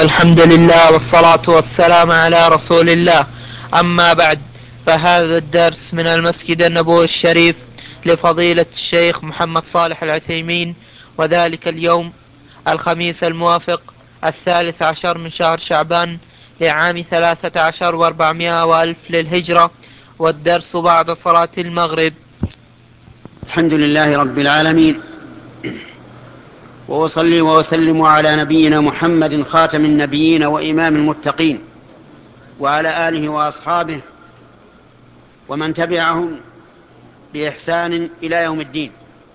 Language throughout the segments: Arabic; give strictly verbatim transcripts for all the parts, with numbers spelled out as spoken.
الحمد لله والصلاة والسلام على رسول الله. أما بعد، فهذا الدرس من المسجد النبوي الشريف لفضيلة الشيخ محمد صالح العثيمين، وذلك اليوم الخميس الموافق الثالث عشر من شهر شعبان لعام ثلاثة عشر واربعمائة وألف للهجرة، والدرس بعد صلاة المغرب. الحمد لله رب العالمين، وأصلي وأسلم على نبينا محمد خاتم النبيين وإمام المتقين، وعلى آله وأصحابه ومن تبعهم بإحسان إلى يوم الدين.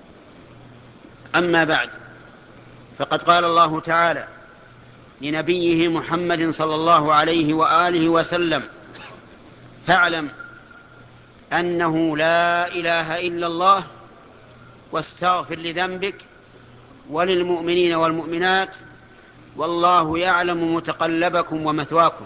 أما بعد، فقد قال الله تعالى لنبيه محمد صلى الله عليه وآله وسلم: فاعلم أنه لا إله إلا الله واستغفر لذنبك وللمؤمنين والمؤمنات والله يعلم متقلبكم ومثواكم.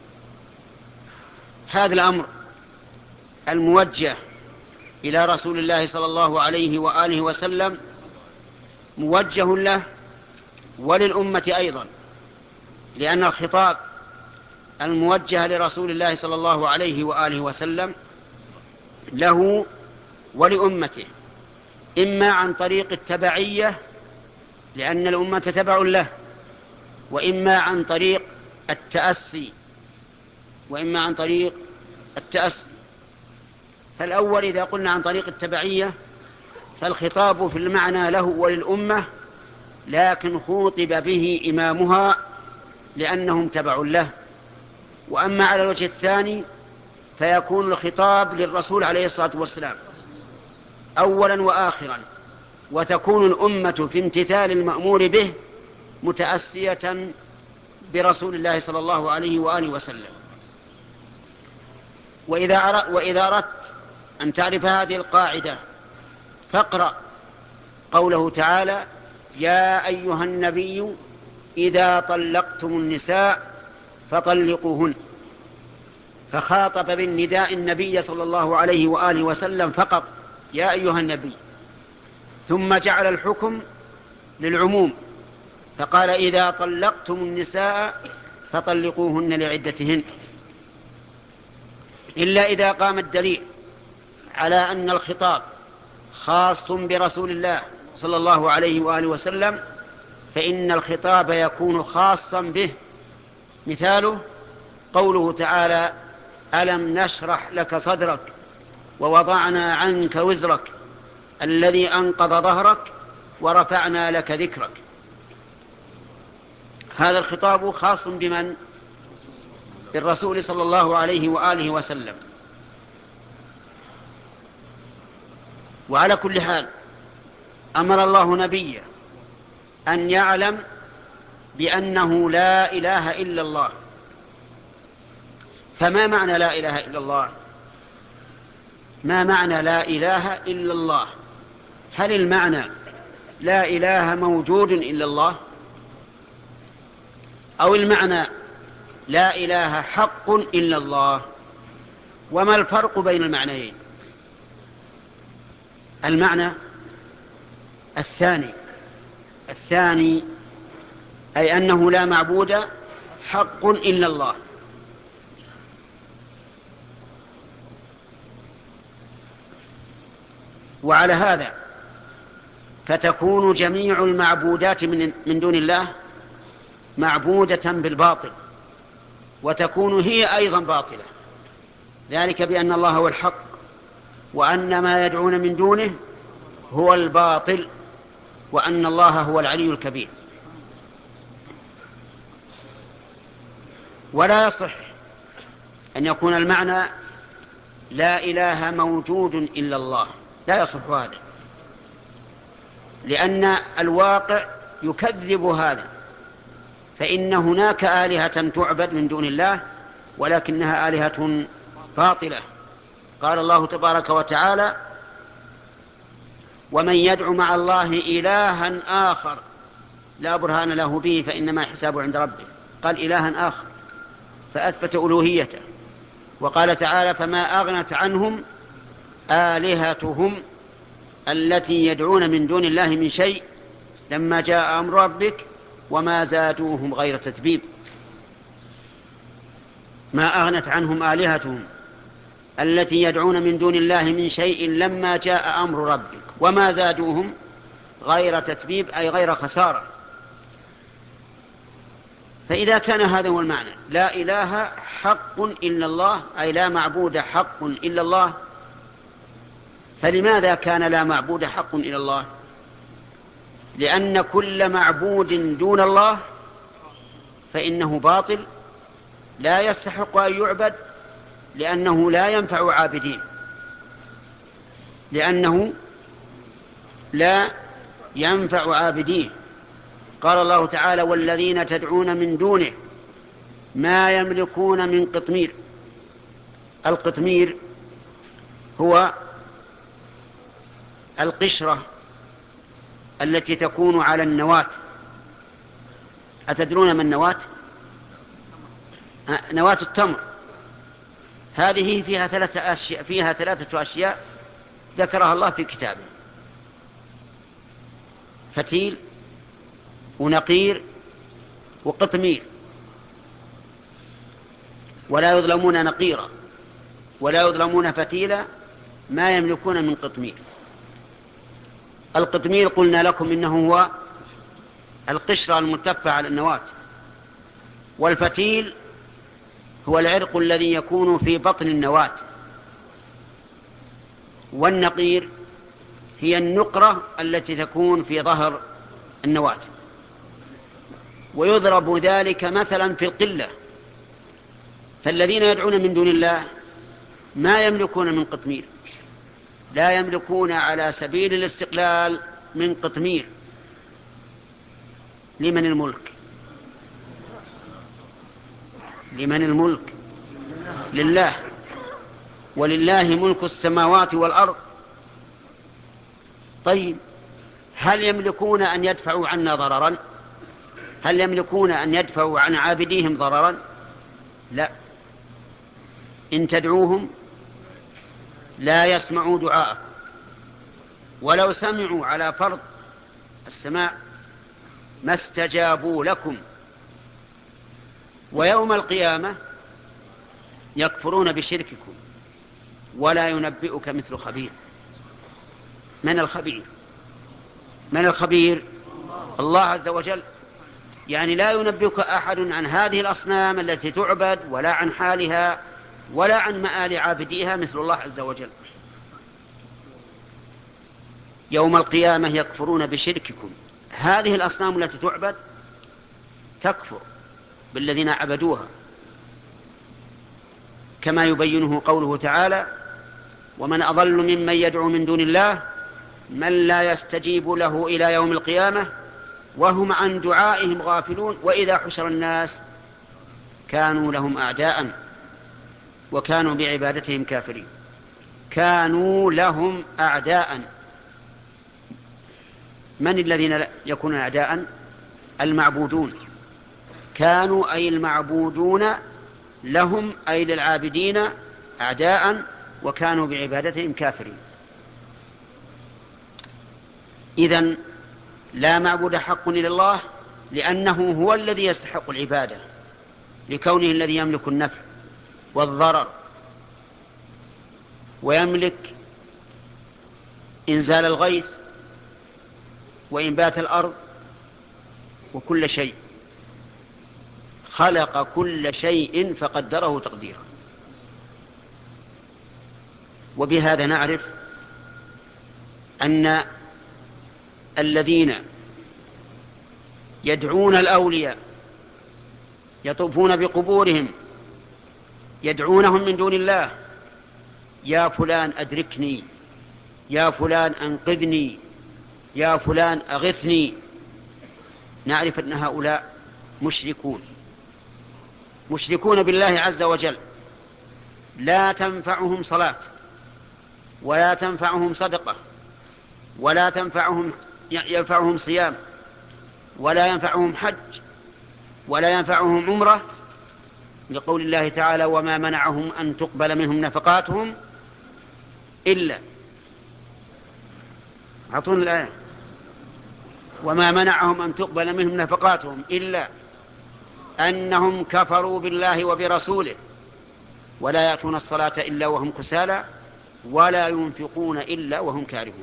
هذا الأمر الموجه إلى رسول الله صلى الله عليه وآله وسلم موجه له وللأمة أيضا، لأن الخطاب الموجه لرسول الله صلى الله عليه وآله وسلم له ولأمته، إما عن طريق التبعية لأن الأمة تبع له، وإما عن طريق التأسي وإما عن طريق التأسي فالأول إذا قلنا عن طريق التبعية فالخطاب في المعنى له وللأمة، لكن خوطب به إمامها لأنهم تبع له. وأما على الوجه الثاني فيكون الخطاب للرسول عليه الصلاة والسلام أولا وآخرا، وتكون الأمة في امتثال المأمور به متأسية برسول الله صلى الله عليه وآله وسلم. وإذا أردت أن تعرف هذه القاعدة فاقرأ قوله تعالى: يا أيها النبي إذا طلقتم النساء فطلقوهن، فخاطب بالنداء النبي صلى الله عليه وآله وسلم فقط: يا أيها النبي، ثم جعل الحكم للعموم فقال: إذا طلقتم النساء فطلقوهن لعدتهن، إلا إذا قام الدليل على أن الخطاب خاص برسول الله صلى الله عليه وآله وسلم فإن الخطاب يكون خاصا به. مثاله قوله تعالى: ألم نشرح لك صدرك ووضعنا عنك وزرك الذي أنقض ظهرك ورفعنا لك ذكرك. هذا الخطاب خاص بمن؟ بالرسول صلى الله عليه وآله وسلم. وعلى كل حال أمر الله نبيه أن يعلم بأنه لا إله إلا الله. فما معنى لا إله إلا الله؟ ما معنى لا إله إلا الله؟ هل المعنى لا إله موجود إلا الله، أو المعنى لا إله حق إلا الله؟ وما الفرق بين المعنيين؟ المعنى الثاني الثاني أي أنه لا معبود حق إلا الله. وعلى هذا فتكون جميع المعبودات من دون الله معبودة بالباطل، وتكون هي أيضا باطلة، ذلك بأن الله هو الحق وأن ما يدعون من دونه هو الباطل وأن الله هو العلي الكبير. ولا يصح أن يكون المعنى لا إله موجود إلا الله، لا يصح هذا، لأن الواقع يكذب هذا، فإن هناك آلهة تعبد من دون الله ولكنها آلهة باطلة. قال الله تبارك وتعالى: ومن يدعو مع الله إلها آخر لا برهان له به فإنما حسابه عند ربه. قال إلها آخر فأثبت ألوهيته. وقال تعالى: فما أغنت عنهم آلهتهم التي يدعون من دون الله من شيء لما جاء أمر ربك وما زادوهم غير تتبيب. ما أغنت عنهم آلهتهم التي يدعون من دون الله من شيء لما جاء أمر ربك وما زادوهم غير تتبيب أي غير خسارة. فإذا كان هذا هو المعنى لا إله حق إلا الله أي لا معبود حق إلا الله، فلماذا كان لا معبود حق إلا الله؟ لأن كل معبود دون الله فإنه باطل لا يستحق أن يعبد، لأنه لا ينفع عابدين، لأنه لا ينفع عابدين. قال الله تعالى والذين تدعون من دونه ما يملكون من قطمير. القطمير هو القشرة التي تكون على النواة. أتدرون من النواة؟ نواة التمر. هذه فيها ثلاثة أشياء فيها ثلاثة أشياء ذكرها الله في كتابه: فتيل ونقير وقطمير، ولا يظلمون نقيرا ولا يظلمون فتيلا ما يملكون من قطمير. القطمير قلنا لكم إنه هو القشرة الملتفة على النواة، والفتيل هو العرق الذي يكون في بطن النواة، والنقير هي النقرة التي تكون في ظهر النواة. ويضرب ذلك مثلا في القلة، فالذين يدعون من دون الله ما يملكون من قطمير، لا يملكون على سبيل الاستقلال من قطمير. لمن الملك؟ لمن الملك؟ لله، ولله ملك السماوات والأرض. طيب هل يملكون أن يدفعوا عنا ضررا؟ هل يملكون أن يدفعوا عن عابديهم ضررا؟ لا. إن تدعوهم لا يسمعوا دعاء، ولو سمعوا على فرض السماع ما استجابوا لكم، ويوم القيامة يكفرون بشرككم ولا ينبئك مثل خبير. من الخبير؟ من الخبير؟ الله عز وجل. يعني لا ينبئك أحد عن هذه الأصنام التي تعبد ولا عن حالها ولا عن مآل عابديها مثل الله عز وجل. يوم القيامة يكفرون بشرككم. هذه الأصنام التي تعبد تكفر بالذين عبدوها، كما يبينه قوله تعالى: ومن أضل ممن يدعو من دون الله من لا يستجيب له إلى يوم القيامة وهم عن دعائهم غافلون وإذا حشر الناس كانوا لهم أعداء وكانوا بعبادتهم كافرين. كانوا لهم أعداء. من الذين يكونون أعداء؟ المعبودون. كانوا أي المعبودون لهم أي للعابدين أعداء وكانوا بعبادتهم كافرين. إذن لا معبود حق إلا الله، لأنه هو الذي يستحق العبادة، لكونه الذي يملك النفع والضرر، ويملك إنزال الغيث وإنبات الأرض وكل شيء. خلق كل شيء فقدره تقديرا. وبهذا نعرف أن الذين يدعون الأولياء يطوفون بقبورهم يدعونهم من دون الله: يا فلان أدركني، يا فلان أنقذني، يا فلان أغثني. نعرف أن هؤلاء مشركون مشركون بالله عز وجل. لا تنفعهم صلاة ولا تنفعهم صدقة ولا تنفعهم ينفعهم صيام ولا ينفعهم حج ولا ينفعهم عمرة، لقول الله تعالى: وما منعهم أن تقبل منهم نفقاتهم إلا أعطون الآية وما منعهم أن تقبل منهم نفقاتهم إلا أنهم كفروا بالله وبرسوله ولا يأتون الصلاة إلا وهم كسالى ولا ينفقون إلا وهم كارهون.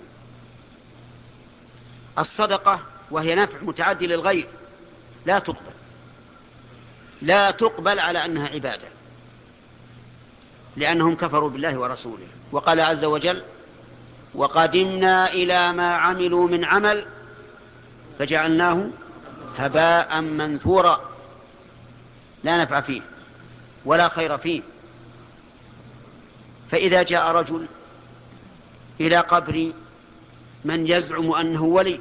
الصدقة وهي نفع متعدي للغير لا تقبل لا تقبل على أنها عبادة، لأنهم كفروا بالله ورسوله. وقال عز وجل: وقدمنا إلى ما عملوا من عمل فجعلناه هباء منثورا، لا نفع فيه ولا خير فيه. فإذا جاء رجل إلى قبر من يزعم أنه ولي،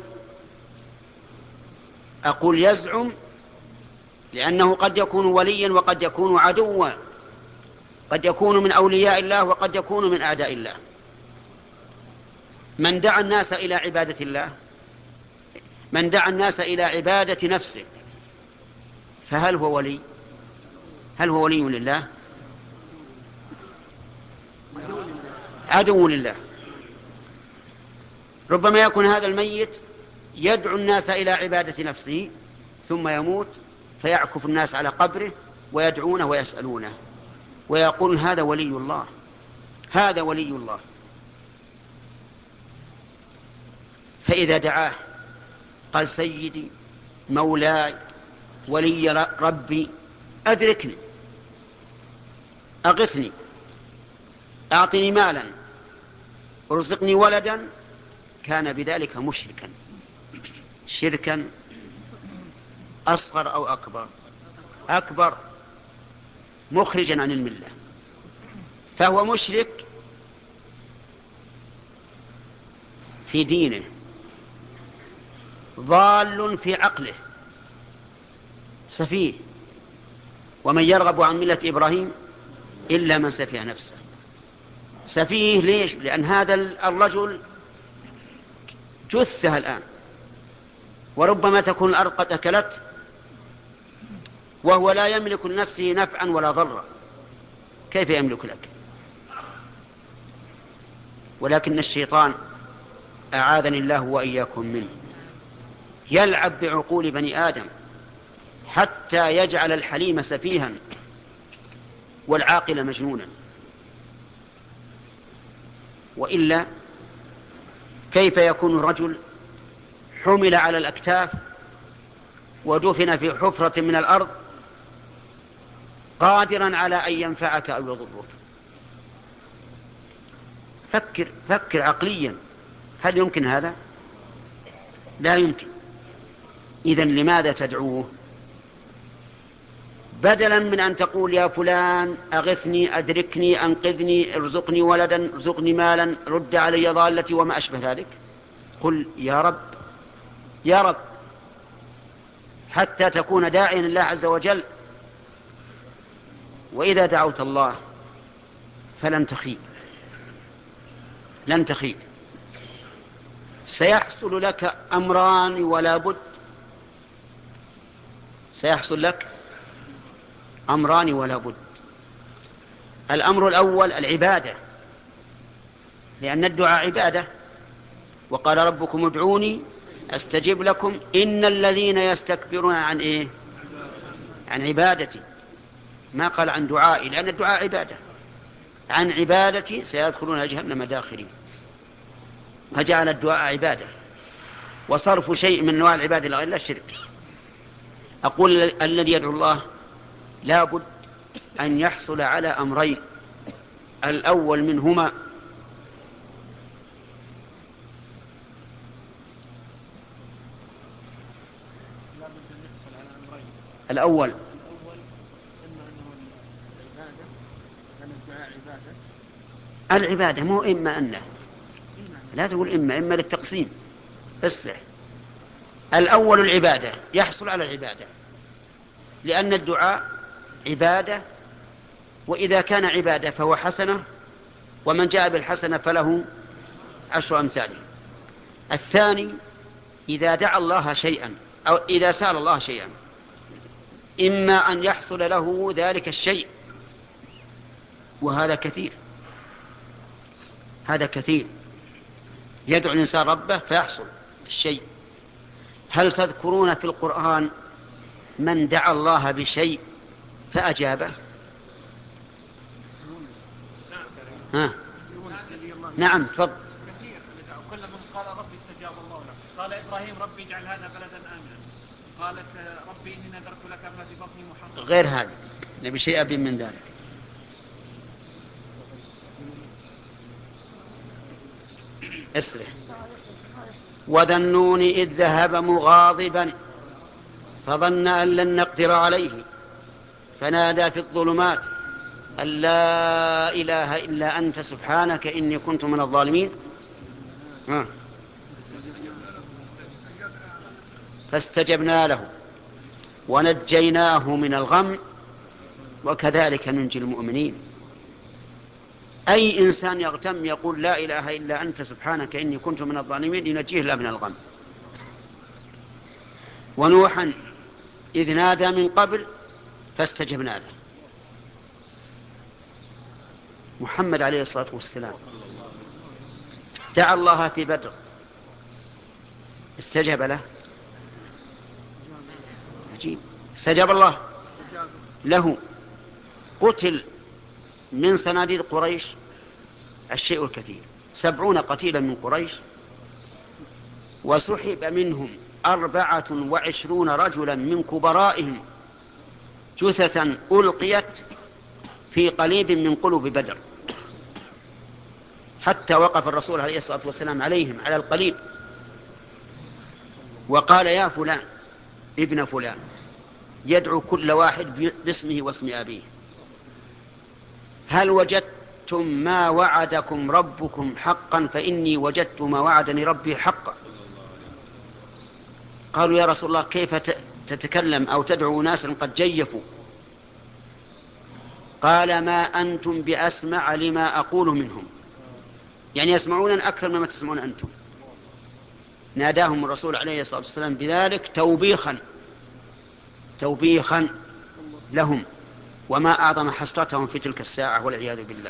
أقول يزعم لأنه قد يكون وليا وقد يكون عدوا، قد يكون من أولياء الله وقد يكون من أعداء الله. من دعا الناس إلى عبادة الله، من دعا الناس إلى عبادة نفسه، فهل هو ولي؟ هل هو ولي لله؟ عدو لله. ربما يكون هذا الميت يدعو الناس إلى عبادة نفسه ثم يموت فيعكف الناس على قبره ويدعونه ويسألونه ويقول هذا ولي الله، هذا ولي الله. فإذا دعاه قال: سيدي مولاي ولي ربي أدركني، أغثني، أعطني مالا، ارزقني ولدا، كان بذلك مشركا، شركا أصغر أو أكبر، أكبر، مخرجا عن الملة. فهو مشرك في دينه، ضال في عقله، سفيه. ومن يرغب عن ملة إبراهيم إلا من سفيه نفسه. سفيه ليش؟ لأن هذا الرجل جثة الآن، وربما تكون الأرض قد أكلته وهو لا يملك لنفسه نفعا ولا ضرا، كيف يملك لك؟ ولكن الشيطان أعاذني الله وإياكم منه يلعب بعقول بني آدم حتى يجعل الحليم سفيها والعاقل مجنونا. وإلا كيف يكون الرجل حمل على الأكتاف ودفن في حفرة من الأرض قادرا على أن ينفعك أو يضرك؟ فكر فكر عقليا، هل يمكن هذا؟ لا يمكن. إذن لماذا تدعوه؟ بدلا من أن تقول يا فلان أغثني، أدركني، أنقذني، ارزقني ولدا، ارزقني مالا، رد علي ضالتي وما أشبه ذلك، قل يا رب يا رب، حتى تكون داعيا لله عز وجل. وإذا دعوت الله فلن تخيب، لن تخيب. سيحصل لك أمران ولا بد، سيحصل لك أمران ولا بد. الأمر الأول العبادة، لأن الدعاء عبادة، وقال ربكم ادعوني أستجب لكم إن الذين يستكبرون عن إيه؟ عن عبادتي. ما قال عن دعائي، لأن الدعاء عبادة. عن عبادتي سيدخلون جهنم داخرين، فجعل الدعاء عبادة، وصرف شيء من أنواع العبادة لغير الله شرك. أقول الذي يدعو الله لا بد أن يحصل على أمرين، الأول منهما الأول العبادة، مو إما أنه، لا تقول إما إما للتقسيم، اصلح. الأول العبادة، يحصل على العبادة، لأن الدعاء عبادة، وإذا كان عبادة فهو حسنة، ومن جاء بالحسنة فله عشر أمثاله. الثاني إذا دعا الله شيئا أو إذا سأل الله شيئا، إما أن يحصل له ذلك الشيء، وهذا كثير، هذا كثير، يدعو الإنسان ربه فيحصل الشيء. هل تذكرون في القرآن من دعا الله بشيء فأجابه؟ ها. نعم تفضل. كثير كل من قال ربي استجاب الله له. قال إبراهيم ربي اجعل هذا بلدا آمنا. قالت ربي إني نذرت لك ما في بطني محررا. غير هذا نبي شيء أبين من ذلك. اسرح. وذا النون إذ ذهب مغاضبا فظن أن لن نقدر عليه فنادى في الظلمات أن لا إله إلا أنت سبحانك إني كنت من الظالمين. ها. فاستجبنا له ونجيناه من الغم وكذلك ننجي المؤمنين. أي إنسان يغتم يقول لا إله إلا أنت سبحانك إني كنت من الظالمين ينجيه لا من الغم. ونوحا إذ نادى من قبل فاستجبنا له. محمد عليه الصلاة والسلام دعا الله في بدر استجاب له. عجيب. استجاب الله له. قتل من صناديد قريش الشيء الكثير، سبعون قتيلا من قريش، وسحب منهم أربعة وعشرون رجلا من كبرائهم جثثا ألقيت في قليب من قلوب بدر، حتى وقف الرسول عليه الصلاة والسلام عليهم على القليب وقال يا فلان ابن فلان، يدعو كل واحد باسمه واسم أبيه، هل وجدتم ما وعدكم ربكم حقا فإني وجدت ما وعدني ربي حقا. قالوا يا رسول الله كيف تتكلم أو تدعو ناسا قد جيفوا؟ قال ما أنتم بأسمع لما أقول منهم، يعني يسمعون أكثر مما تسمعون أنتم. ناداهم الرسول عليه الصلاة والسلام بذلك توبيخا توبيخا لهم، وما أعظم حسرتهم في تلك الساعة والعياذ بالله.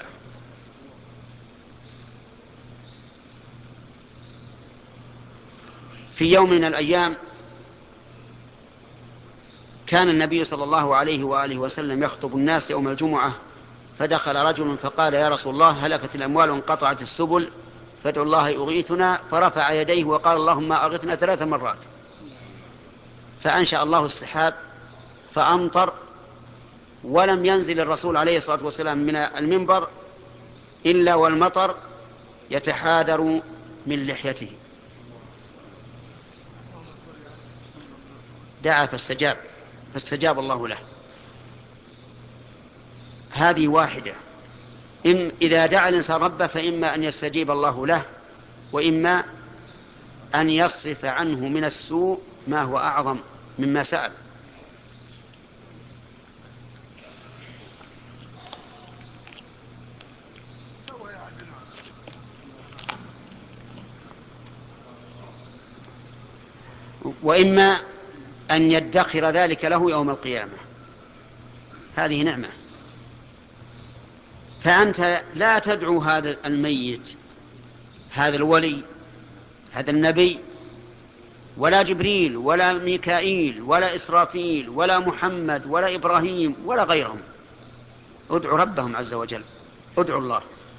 في يوم من الأيام كان النبي صلى الله عليه وآله وسلم يخطب الناس يوم الجمعة، فدخل رجل فقال يا رسول الله هلكت الأموال وانقطعت السبل فادعوا الله يغيثنا، فرفع يديه وقال اللهم أغثنا ثلاث مرات، فأنشأ الله السحاب فأمطر، ولم ينزل الرسول عليه الصلاة والسلام من المنبر إلا والمطر يتحادر من لحيته. دعا فاستجاب فاستجاب الله له. هذه واحدة، إم إذا دعا الإنسان ربه فإما أن يستجيب الله له، وإما أن يصرف عنه من السوء ما هو أعظم مما سأل. وإما أن يدخر ذلك له يوم القيامة. هذه نعمة. فأنت لا تدعو هذا الميت، هذا الولي، هذا النبي، ولا جبريل ولا ميكائيل ولا إسرافيل ولا محمد ولا إبراهيم ولا غيرهم. ادعوا ربهم عز وجل، ادعوا الله.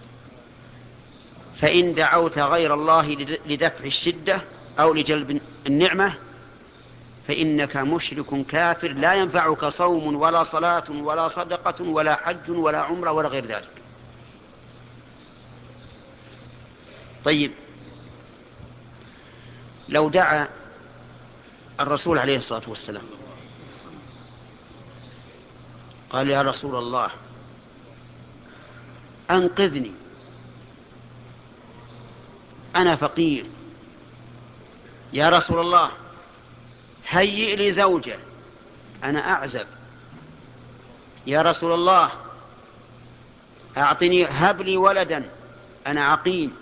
فإن دعوت غير الله لدفع الشدة أو لجلب النعمة فإنك مشرك كافر، لا ينفعك صوم ولا صلاة ولا صدقة ولا حج ولا عمرة ولا غير ذلك. طيب، لو دعا الرسول عليه الصلاة والسلام قال يا رسول الله أنقذني، أنا فقير، يا رسول الله هيئ لي زوجة، أنا أعزب، يا رسول الله أعطني هب لي ولدا، أنا عقيم،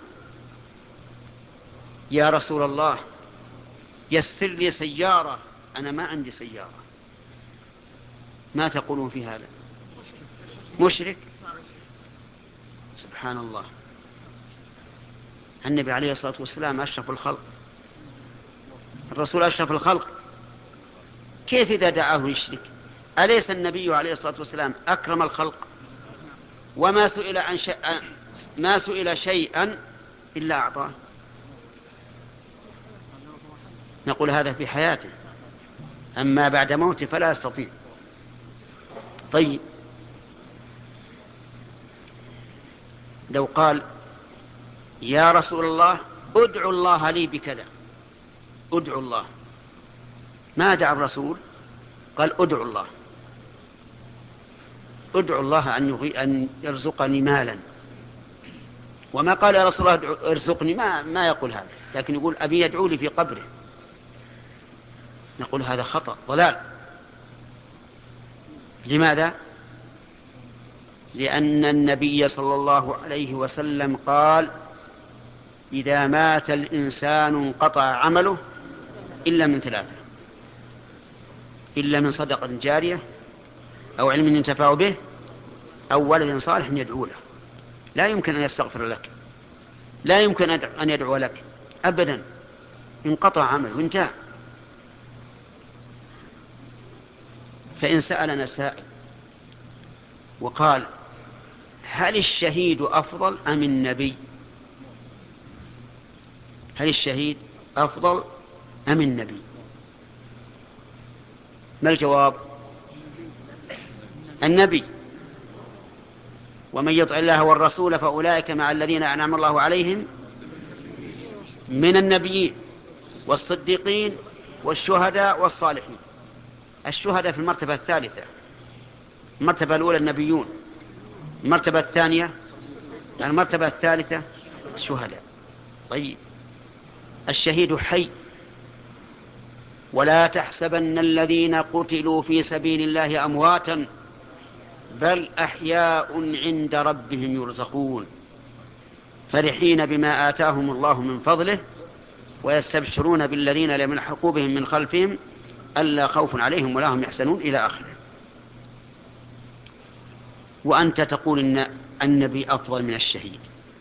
يا رسول الله يسر لي سيارة، أنا ما عندي سيارة. ما تقولون في هذا؟ مشرك. سبحان الله. النبي عليه الصلاة والسلام أشرف الخلق، الرسول أشرف الخلق، كيف إذا دعاه يشرك؟ أليس النبي عليه الصلاة والسلام أكرم الخلق؟ وما سئل عن ما سئل شيئا إلا أعطاه، نقول هذا في حياته، أما بعد موته فلا يستطيع. طيب لو قال يا رسول الله ادعو الله لي بكذا، ادعو الله، ما دعا الرسول، قال ادعو الله، ادعو الله أن, يغي أن يرزقني مالا، وما قال يا رسول الله ارزقني، ما, ما يقول هذا، لكن يقول أبي يدعو لي في قبره، نقول هذا خطأ ضلال. لماذا؟ لأن النبي صلى الله عليه وسلم قال إذا مات الإنسان انقطع عمله إلا من ثلاثة، إلا من صدقة جارية أو علم ينتفع به أو ولد صالح يدعو له. لا يمكن أن يستغفر لك، لا يمكن أن يدعو لك أبدا، انقطع عمله وانتهى. فإن سألنا سائل وقال هل الشهيد أفضل أم النبي؟ هل الشهيد أفضل أم النبي؟ ما الجواب؟ النبي. ومن يطع الله والرسول فأولئك مع الذين أنعم الله عليهم من النبيين والصديقين والشهداء والصالحين. الشهداء في المرتبة الثالثة، المرتبة الأولى النبيون، المرتبة الثانية المرتبة الثالثة الشهداء. طيب الشهيد حي، ولا تحسبن الذين قتلوا في سبيل الله أمواتا بل أحياء عند ربهم يرزقون فرحين بما آتاهم الله من فضله ويستبشرون بالذين لم يلحقوا بهم من خلفهم ألا خوف عليهم ولا هم يحزنون إلى آخره. وأنت تقول إن النبي أفضل من الشهيد،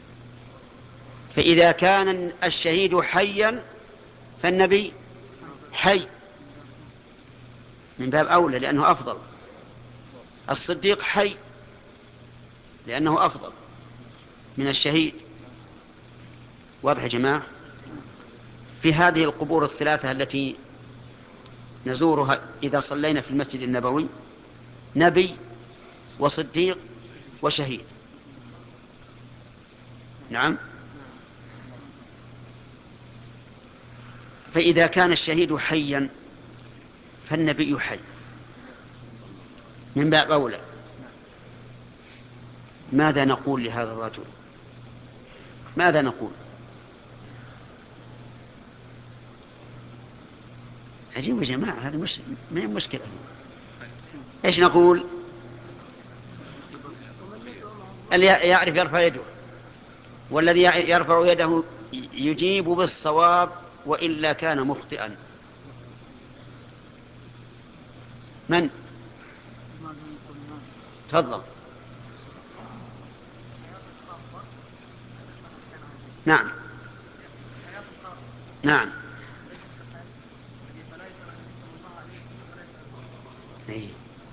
فإذا كان الشهيد حيا فالنبي حي من باب أولى لأنه أفضل، الصديق حي لأنه أفضل من الشهيد. واضح يا جماعة؟ في هذه القبور الثلاثة التي نزورها إذا صلينا في المسجد النبوي نبي وصديق وشهيد. نعم. فإذا كان الشهيد حيا فالنبي حي من باب أولى. ماذا نقول لهذا الرجل؟ ماذا نقول؟ عجيب يا جماعة، هذا مش ما هي مشكلة. إيش نقول؟ اللي يعرف يرفع يده، والذي يرفع يده يجيب بالصواب وإلا كان مخطئا. من؟ تفضل. نعم نعم. أيه.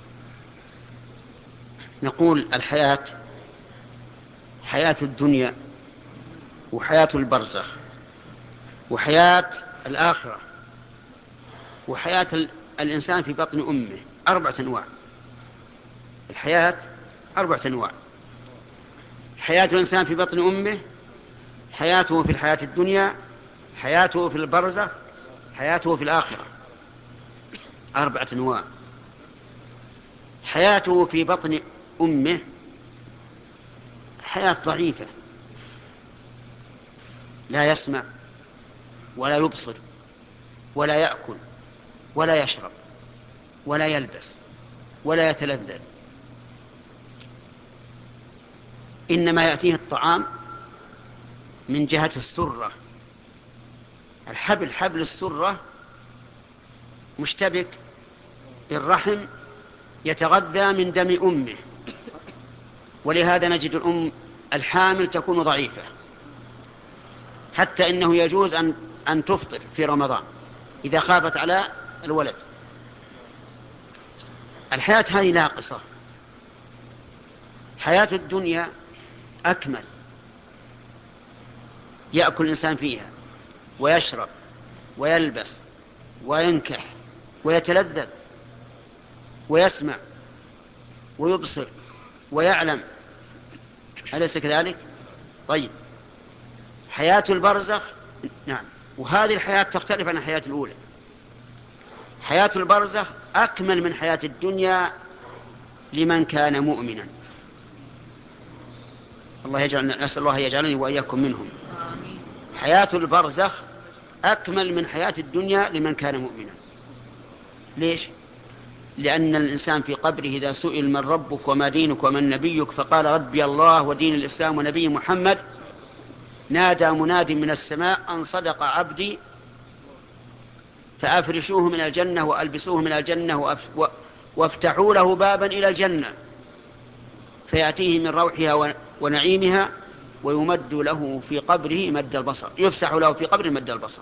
نقول الحياة حياة الدنيا وحياة البرزخ وحياة الآخرة وحياة الإنسان في بطن أمه أربعة أنواع. الحياة أربعة أنواع: حياة الإنسان في بطن أمه، حياته في الحياة الدنيا، حياته في البرزخ، حياته في الآخرة. أربعة أنواع. حياته في بطن أمه حياة ضعيفة، لا يسمع ولا يبصر ولا يأكل ولا يشرب ولا يلبس ولا يتلذذ، إنما يأتيه الطعام من جهة السرة. الحبل حبل السرة مشتبك بالرحم يتغذى من دم أمه، ولهذا نجد الأم الحامل تكون ضعيفة، حتى إنه يجوز أن, أن تفطر في رمضان إذا خافت على الولد. الحياة هذه ناقصة. حياة الدنيا أكمل، يأكل الإنسان فيها ويشرب ويلبس وينكح ويتلذذ ويسمع ويبصر ويعلم، أليس كذلك؟ طيب، حياة البرزخ، نعم، وهذه الحياة تختلف عن الحياة الأولى. حياة البرزخ أكمل من حياة الدنيا لمن كان مؤمنا. الله يجعل، نسأل الله يجعلني وإياكم منهم. حياة البرزخ أكمل من حياة الدنيا لمن كان مؤمنا. ليش؟ لأن الإنسان في قبره إذا سئل من ربك وما دينك ومن نبيك فقال ربي الله ودين الإسلام ونبي محمد، نادى مناد من السماء أن صدق عبدي فأفرشوه من الجنة وألبسوه من الجنة وافتحوا له بابا إلى الجنة فيأتيه من روحها ونعيمها ويمد له في قبره مد البصر، يفسح له في قبره مد البصر.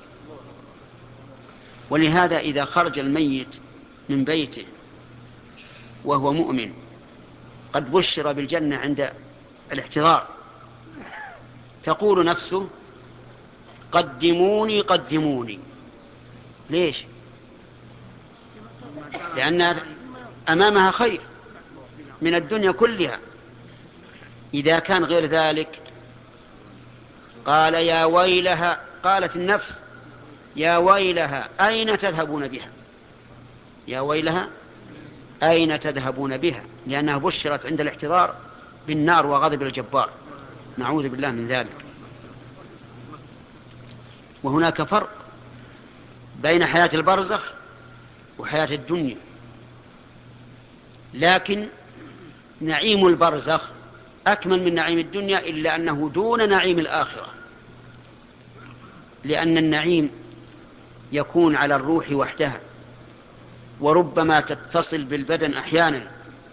ولهذا إذا خرج الميت من بيته وهو مؤمن قد بشر بالجنة عند الاحتضار، تقول نفسه قدموني قدموني. ليش؟ لأن أمامها خير من الدنيا كلها. إذا كان غير ذلك قال يا ويلها، قالت النفس يا ويلها أين تذهبون بها، يا ويلها أين تذهبون بها، لأنها بشرت عند الاحتضار بالنار وغضب الجبار، نعوذ بالله من ذلك. وهناك فرق بين حياة البرزخ وحياة الدنيا، لكن نعيم البرزخ أكمل من نعيم الدنيا، إلا أنه دون نعيم الآخرة، لأن النعيم يكون على الروح وحدها وربما تتصل بالبدن أحيانا،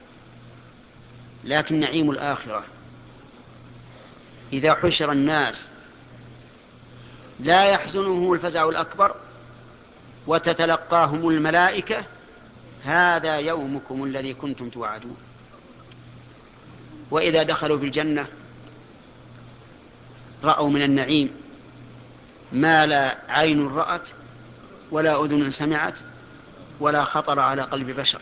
لكن نعيم الآخرة إذا حشر الناس لا يحزنهم الفزع الأكبر وتتلقاهم الملائكة هذا يومكم الذي كنتم توعدون. وإذا دخلوا في الجنة رأوا من النعيم ما لا عين رأت ولا أذن سمعت ولا خطر على قلب بشر.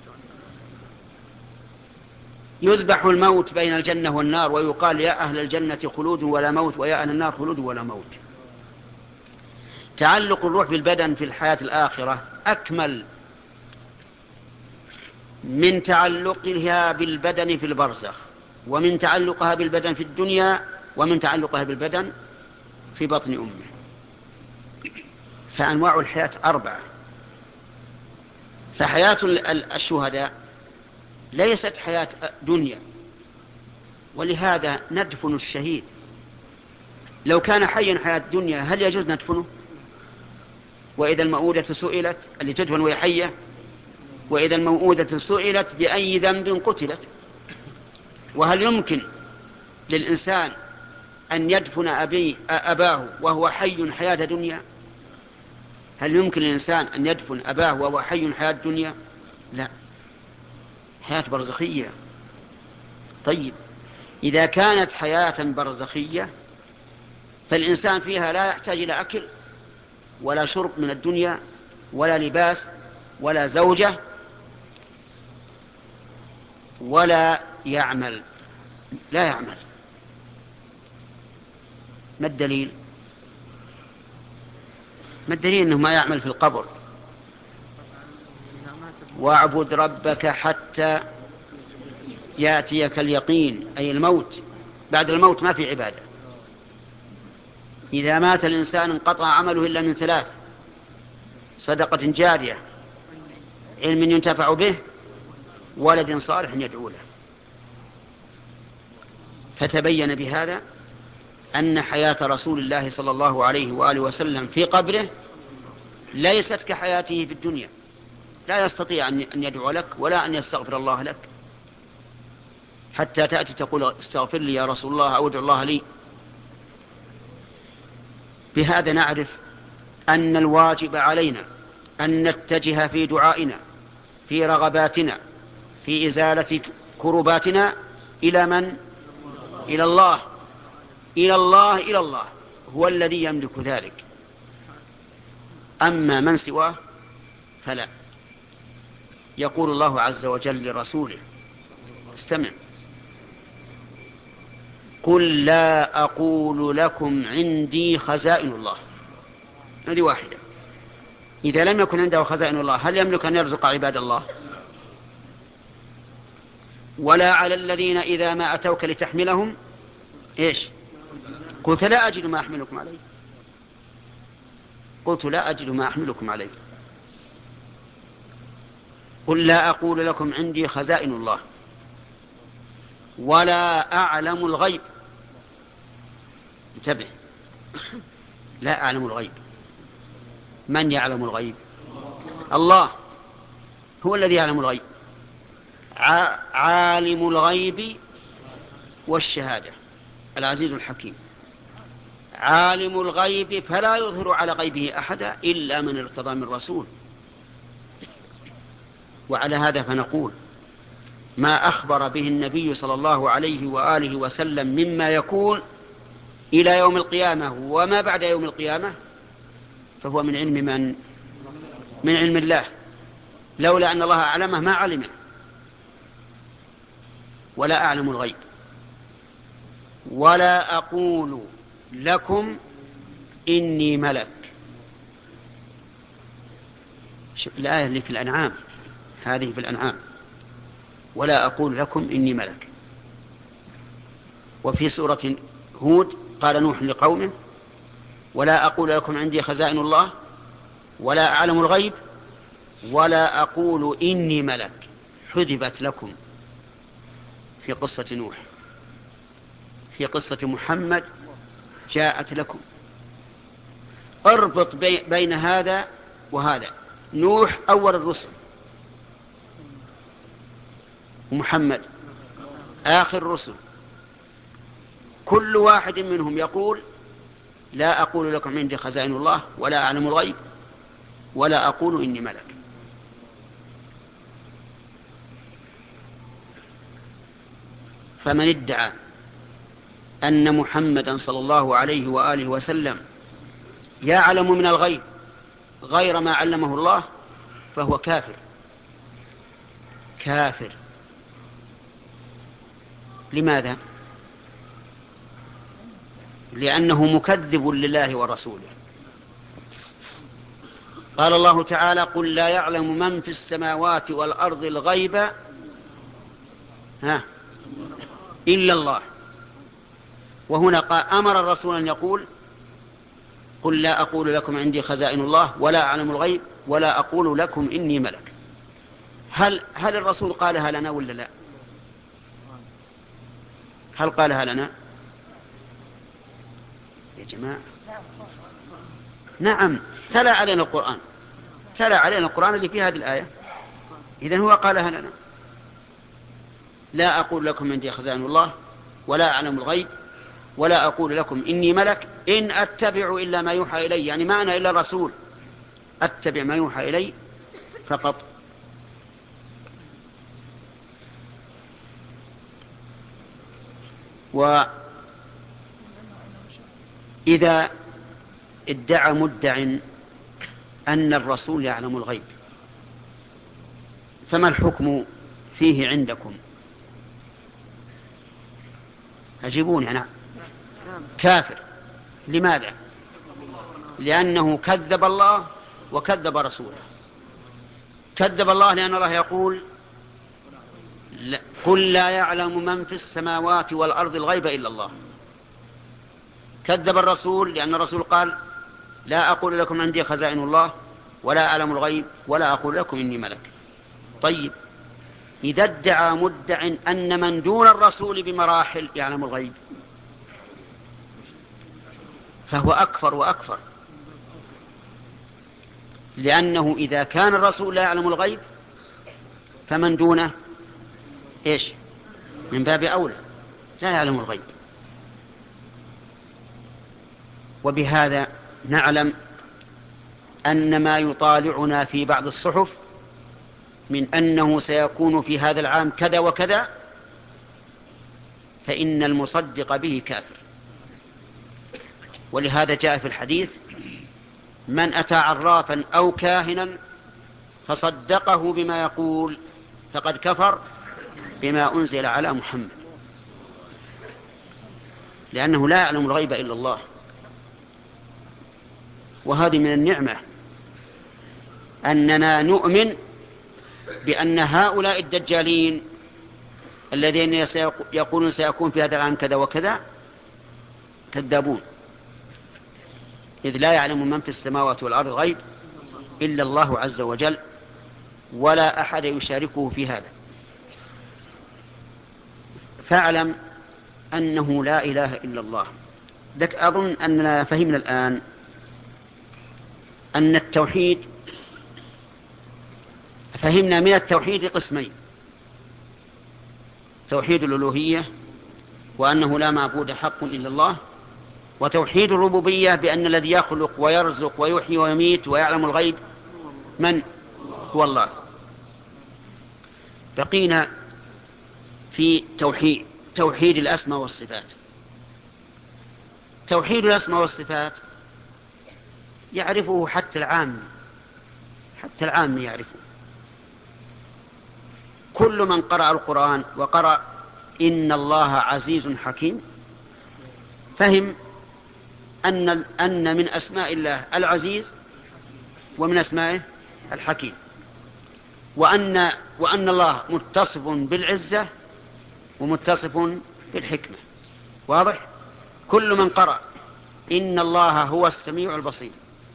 يذبح الموت بين الجنة والنار ويقال يا أهل الجنة خلود ولا موت ويا أهل النار خلود ولا موت. تعلق الروح بالبدن في الحياة الآخرة أكمل من تعلقها بالبدن في البرزخ، ومن تعلقها بالبدن في الدنيا، ومن تعلقها بالبدن في بطن أمه. فأنواع الحياة أربعة. فحياة الشهداء ليست حياة دنيا، ولهذا ندفن الشهيد. لو كان حيا حياة دنيا هل يجوز ندفنه؟ وإذا الموءودة سئلت، اللي تدفن وهي حية، وإذا الموءودة سئلت بأي ذنب قتلت. وهل يمكن للإنسان أن يدفن أبيه أباه وهو حي حياة دنيا؟ هل يمكن للإنسان أن يدفن أباه وهو حي حياة دنيا؟ لا، حياة برزخية. طيب، إذا كانت حياة برزخية فالإنسان فيها لا يحتاج إلى أكل ولا شرب من الدنيا ولا لباس ولا زوجة ولا يعمل، لا يعمل. ما الدليل؟ ما الدليل أنه ما يعمل في القبر؟ واعبد ربك حتى يأتيك اليقين، أي الموت. بعد الموت ما في عبادة. إذا مات الإنسان انقطع عمله إلا من ثلاث: صدقة جارية، علم ينتفع به، ولد صالح يدعو له. فتبين بهذا أن حياة رسول الله صلى الله عليه وآله وسلم في قبره ليست كحياته في الدنيا. لا يستطيع أن يدعو لك ولا أن يستغفر الله لك حتى تأتي تقول استغفر لي يا رسول الله أو ادعو الله لي. بهذا نعرف أن الواجب علينا أن نتجه في دعائنا في رغباتنا في إزالة كرباتنا إلى من؟ إلى الله، إلى الله، إلى الله. هو الذي يملك ذلك، أما من سواه فلا. يقول الله عز وجل لرسوله استمع: قل لا أقول لكم عندي خزائن الله. هذه واحدة. إذا لم يكن عنده خزائن الله هل يملك أن يرزق عباد الله؟ ولا على الذين إذا ما أتوك لتحملهم إيش قلت لا أجد ما أحملكم عليه قلت لا أجد ما أحملكم عليه. قل لا أقول لكم عندي خزائن الله ولا أعلم الغيب. انتبه، لا أعلم الغيب. من يعلم الغيب؟ الله هو الذي يعلم الغيب. عالم الغيب والشهادة العزيز الحكيم. عالم الغيب فلا يظهر على غيبه أحدا إلا من ارتضى من رسول. وعلى هذا فنقول ما أخبر به النبي صلى الله عليه وآله وسلم مما يكون إلى يوم القيامة وما بعد يوم القيامة فهو من علم من؟ من علم الله. لولا أن الله أعلمه ما علمه. ولا أعلم الغيب ولا أقول لكم إني ملك. شوف الآية اللي في الأنعام، هذه في الأنعام: ولا أقول لكم إني ملك. وفي سورة هود قال نوح لقومه: ولا أقول لكم عندي خزائن الله ولا أعلم الغيب ولا أقول إني ملك. حذفت لكم في قصة نوح. في قصة محمد جاءت لكم. اربط بين هذا وهذا. نوح أول الرسل، ومحمد آخر الرسل. كل واحد منهم يقول لا أقول لكم عندي خزائن الله ولا أعلم الغيب ولا أقول إني ملك. فمن ادعى أن محمدا صلى الله عليه وآله وسلم يعلم من الغيب غير ما علمه الله فهو كافر. كافر. لماذا؟ لأنه مكذب لله ورسوله. قال الله تعالى: قل لا يعلم من في السماوات والأرض الغيب ها إلا الله. وهنا أمر الرسول أن يقول: قل لا أقول لكم عندي خزائن الله ولا أعلم الغيب ولا أقول لكم إني ملك. هل, هل الرسول قالها لنا ولا لا؟ هل قالها لنا يا جماعة؟ نعم، تلا علينا القرآن. تلا علينا القرآن اللي في هذه الآية. إذن هو قالها لنا: لا أقول لكم عندي خزائن الله ولا أعلم الغيب ولا أقول لكم إني ملك إن أتبع إلا ما يوحى إلي. يعني ما أنا إلا رسول، أتبع ما يوحى إلي فقط. وإذا ادعى مدع أن الرسول يعلم الغيب فما الحكم فيه عندكم؟ أجيبوني. أنا كافر. لماذا؟ لأنه كذب الله وكذب رسوله. كذب الله لأن الله يقول: قل لا يعلم من في السماوات والأرض الغيب إلا الله. كذب الرسول لأن الرسول قال: لا أقول لكم عندي خزائن الله ولا أعلم الغيب ولا أقول لكم إني ملك. طيب، إذا ادعى مدع أن من دون الرسول بمراحل يعلم الغيب فهو أكفر وأكفر. لأنه إذا كان الرسول لا يعلم الغيب فمن دونه إيش؟ من باب أولى لا يعلم الغيب. وبهذا نعلم أن ما يطالعنا في بعض الصحف من أنه سيكون في هذا العام كذا وكذا فإن المصدق به كافر. ولهذا جاء في الحديث: من أتى عرافا أو كاهنا فصدقه بما يقول فقد كفر بما أنزل على محمد، لأنه لا يعلم الغيب إلا الله. وهذه من النعمة أننا نؤمن بأن هؤلاء الدجالين الذين يقولون سيكون في هذا العام كذا وكذا كذابون، إذ لا يعلم من في السماوات والأرض غيب إلا الله عز وجل، ولا أحد يشاركه في هذا. فاعلم أنه لا إله إلا الله. لك أظن أننا فهمنا الآن أن التوحيد، فهمنا من التوحيد قسمين: توحيد الألوهية وأنه لا معبود حق إلا الله، وتوحيد الربوبية بأن الذي يخلق ويرزق ويحيي ويميت ويعلم الغيب من هو الله. بقينا في توحيد توحيد الأسماء والصفات. توحيد الأسماء والصفات يعرفه حتى العام، حتى العام يعرفه. كل من قرأ القرآن وقرأ إن الله عزيز حكيم فهم أن أن من أسماء الله العزيز ومن أسمائه الحكيم، وأن وأن الله متصف بالعزة ومتصف بالحكمة. واضح؟ كل من قرأ إن الله هو السميع البصير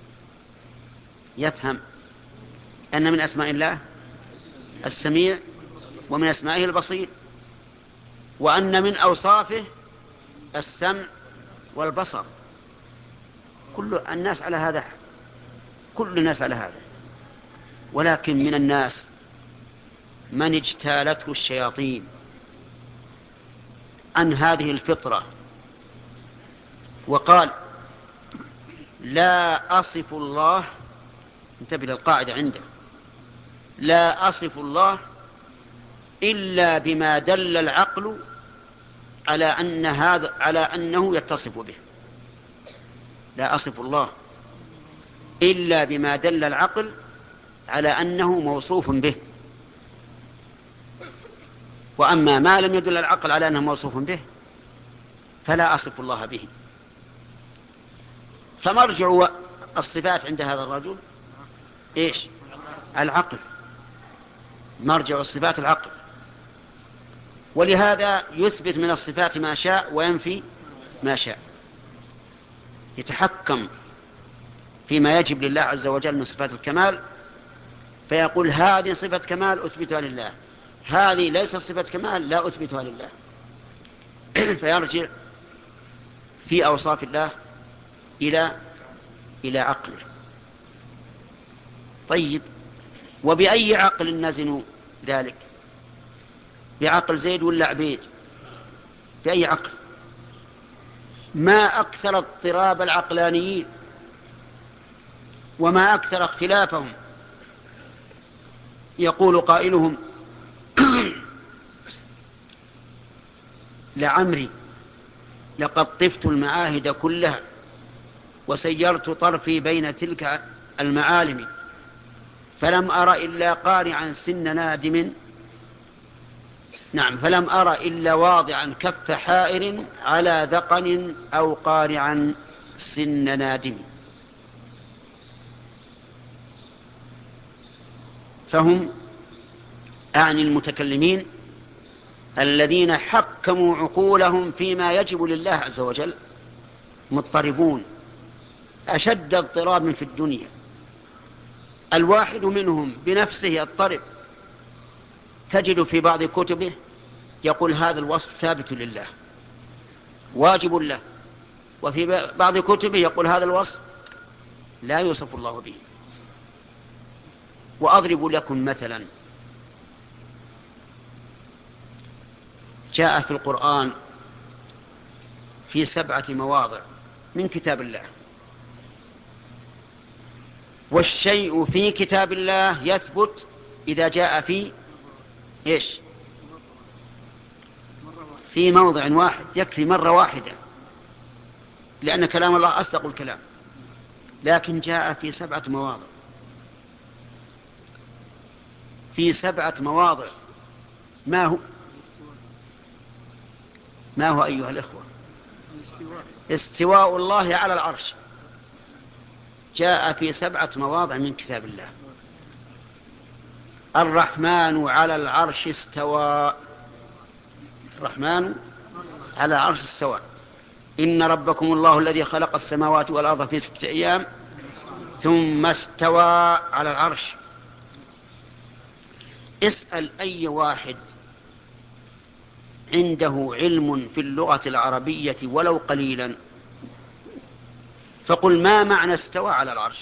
يفهم أن من أسماء الله السميع ومن أسمائه البصير، وأن من أوصافه السمع والبصر. كل الناس على هذا، كل الناس على هذا. ولكن من الناس من اجتالته الشياطين عن هذه الفطرة وقال: لا أصف الله، انتبه للقاعدة عنده، لا أصف الله إلا بما دل العقل على أن هذا على أنه يتصف به. لا أصف الله إلا بما دل العقل على أنه موصوف به، وأما ما لم يدل العقل على أنه موصوف به فلا أصف الله به. فمرجع الصفات عند هذا الرجل إيش؟ العقل. مرجع الصفات العقل. ولهذا يثبت من الصفات ما شاء وينفي ما شاء، يتحكم فيما يجب لله عز وجل من صفات الكمال، فيقول: هذه صفة كمال أثبتها لله، هذه ليست صفة كمال لا أثبتها لله. فيرجع في أوصاف الله إلى إلى عقله. طيب، وبأي عقل نزن ذلك؟ بعقل زيد ولا عبيد؟ بأي عقل؟ ما أكثر اضطراب العقلانيين وما أكثر اختلافهم. يقول قائلهم: لعمري لقد طفت المعاهد كلها وسيرت طرفي بين تلك المعالم فلم أر إلا قارعا سن نادم. نعم، فلم أر إلا واضعا كف حائر على ذقن أو قارعا سن نادم. فهم أعني المتكلمين الذين حكموا عقولهم فيما يجب لله عز وجل مضطربون أشد اضطراب في الدنيا. الواحد منهم بنفسه يضطرب، تجد في بعض كتبه يقول هذا الوصف ثابت لله واجب له، وفي بعض كتبه يقول هذا الوصف لا يوصف الله به. وأضرب لكم مثلا: جاء في القرآن في سبعة مواضع من كتاب الله، والشيء في كتاب الله يثبت إذا جاء في إيش؟ في موضع واحد، يكفي مرة واحدة. لأن كلام الله أصدق الكلام، لكن جاء في سبعة مواضع، في سبعة مواضع. ما هو ما هو أيها الإخوة؟ استواء الله على العرش جاء في سبعة مواضع من كتاب الله. الرحمن على العرش استوى، الرحمن على العرش استوى. إن ربكم الله الذي خلق السماوات والأرض في ستة أيام ثم استوى على العرش. اسأل أي واحد عنده علم في اللغة العربية ولو قليلا، فقل ما معنى استوى على العرش؟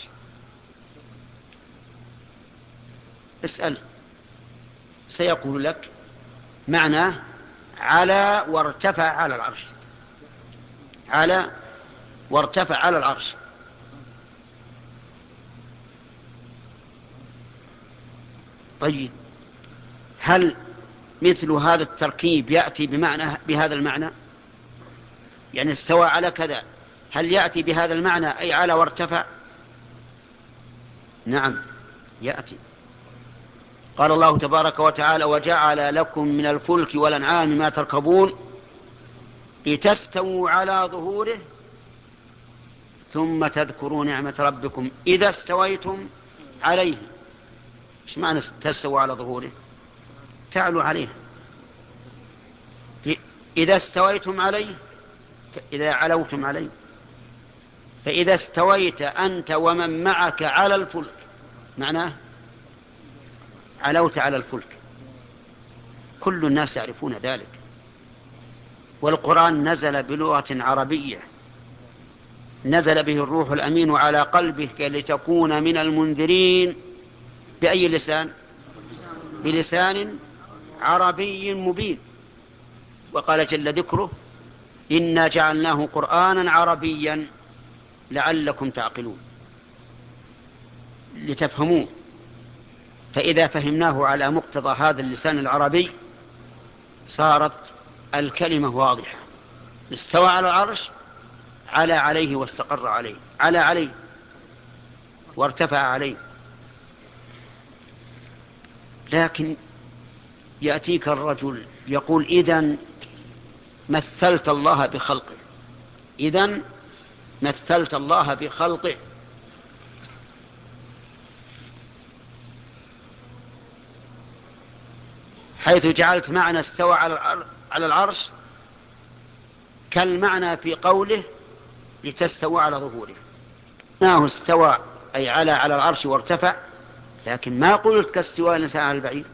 اسأل، سيقول لك معناه على وارتفع على العرش، على وارتفع على العرش. طيب، هل مثل هذا التركيب يأتي بمعنى بهذا المعنى؟ يعني استوى على كذا، هل يأتي بهذا المعنى أي على وارتفع؟ نعم يأتي. قال الله تبارك وتعالى: وجعل لكم من الفلك والأنعام ما تركبون لتستووا على ظهوره ثم تذكروا نعمة ربكم إذا استويتم عليه. ايش معنى تستووا على ظهوره؟ تعلوا عليه. إذا استويتم عليه، إذا علوتم عليه. فإذا استويت أنت ومن معك على الفلك معناه علوت على الفلك. كل الناس يعرفون ذلك، والقرآن نزل بلغة عربية، نزل به الروح الأمين على قلبك لتكون من المنذرين. بأي لسان؟ بلسان عربي مبين. وقال جل ذكره: إنا جعلناه قرآنا عربيا لعلكم تعقلون، لتفهموه. فإذا فهمناه على مقتضى هذا اللسان العربي صارت الكلمة واضحة. استوى على العرش، على عليه واستقر عليه، على عليه وارتفع عليه. لكن يأتيك الرجل يقول: إذن مثلت الله بخلقه، إذن مثلت الله بخلقه. حيث جعلت معنى استوى على العرش كالمعنى في قوله لتستوى على ظهوره. معناه استوى أي على على العرش وارتفع، لكن ما قلت كاستواء الإنسان على البعير.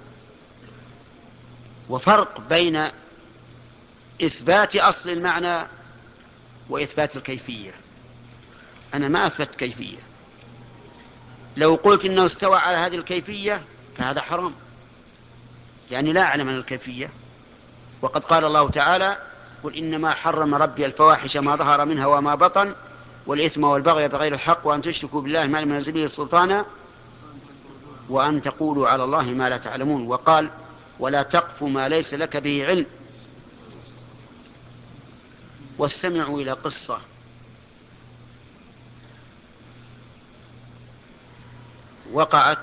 وفرق بين إثبات أصل المعنى وإثبات الكيفية. أنا ما أثبت كيفية. لو قلت إنه استوى على هذه الكيفية فهذا حرام، يعني لا أعلم عن الكيفية. وقد قال الله تعالى: قل إنما حرم ربي الفواحش ما ظهر منها وما بطن والإثم والبغي بغير الحق وأن تشركوا بالله ما لم ينزل به سلطانا وأن تقولوا على الله ما لا تعلمون. وقال: ولا تقف ما ليس لك به علم. واستمعوا إلى قصة وقعت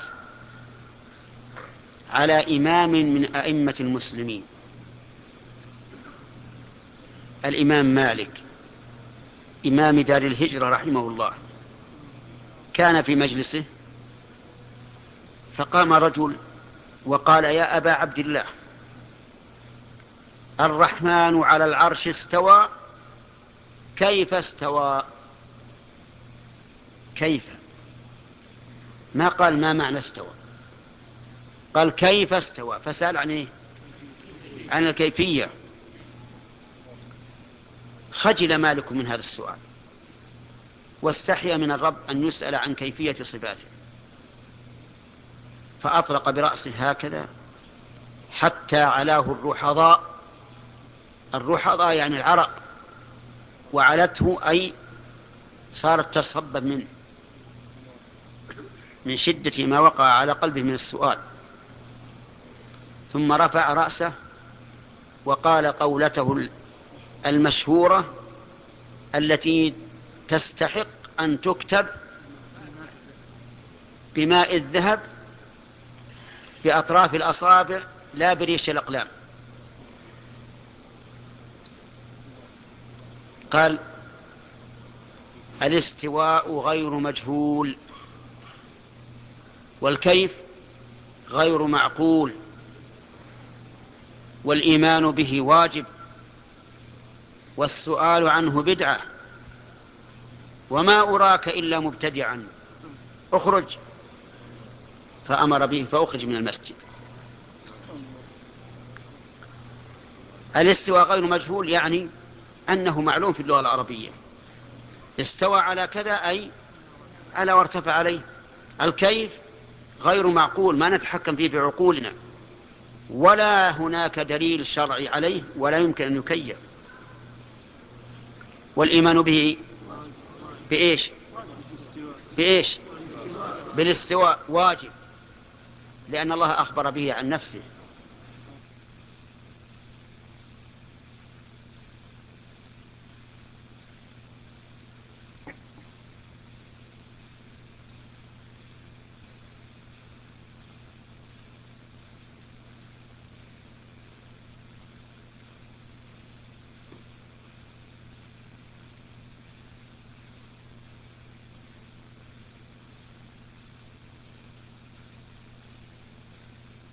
على إمام من أئمة المسلمين، الإمام مالك إمام دار الهجرة رحمه الله. كان في مجلسه فقام رجل وقال: يا أبا عبد الله، الرحمن على العرش استوى، كيف استوى؟ كيف؟ ما قال ما معنى استوى، قال كيف استوى. فسأل عن إيه؟ عن الكيفية. خجل مالك من هذا السؤال واستحيا من الرب أن يسأل عن كيفية صفاته، فأطلق برأسه هكذا حتى علاه الرحضاء. الرحضاء يعني العرق، وعلته أي صارت تصبب من من شدة ما وقع على قلبه من السؤال. ثم رفع رأسه وقال قولته المشهورة التي تستحق أن تكتب بماء الذهب بأطراف الأصابع لا بريش الأقلام. قال الاستواء غير مجهول، والكيف غير معقول، والإيمان به واجب، والسؤال عنه بدعة، وما أراك إلا مبتدعا، اخرج. فأمر به فأخرج من المسجد. الاستواء غير مجهول يعني أنه معلوم في اللغة العربية، استوى على كذا أي على وارتفع عليه. الكيف غير معقول، ما نتحكم فيه بعقولنا، ولا هناك دليل شرعي عليه، ولا يمكن أن يكيف. والإيمان به بإيش؟ بإيش؟ بالاستواء واجب، لأن الله أخبر به عن نفسه.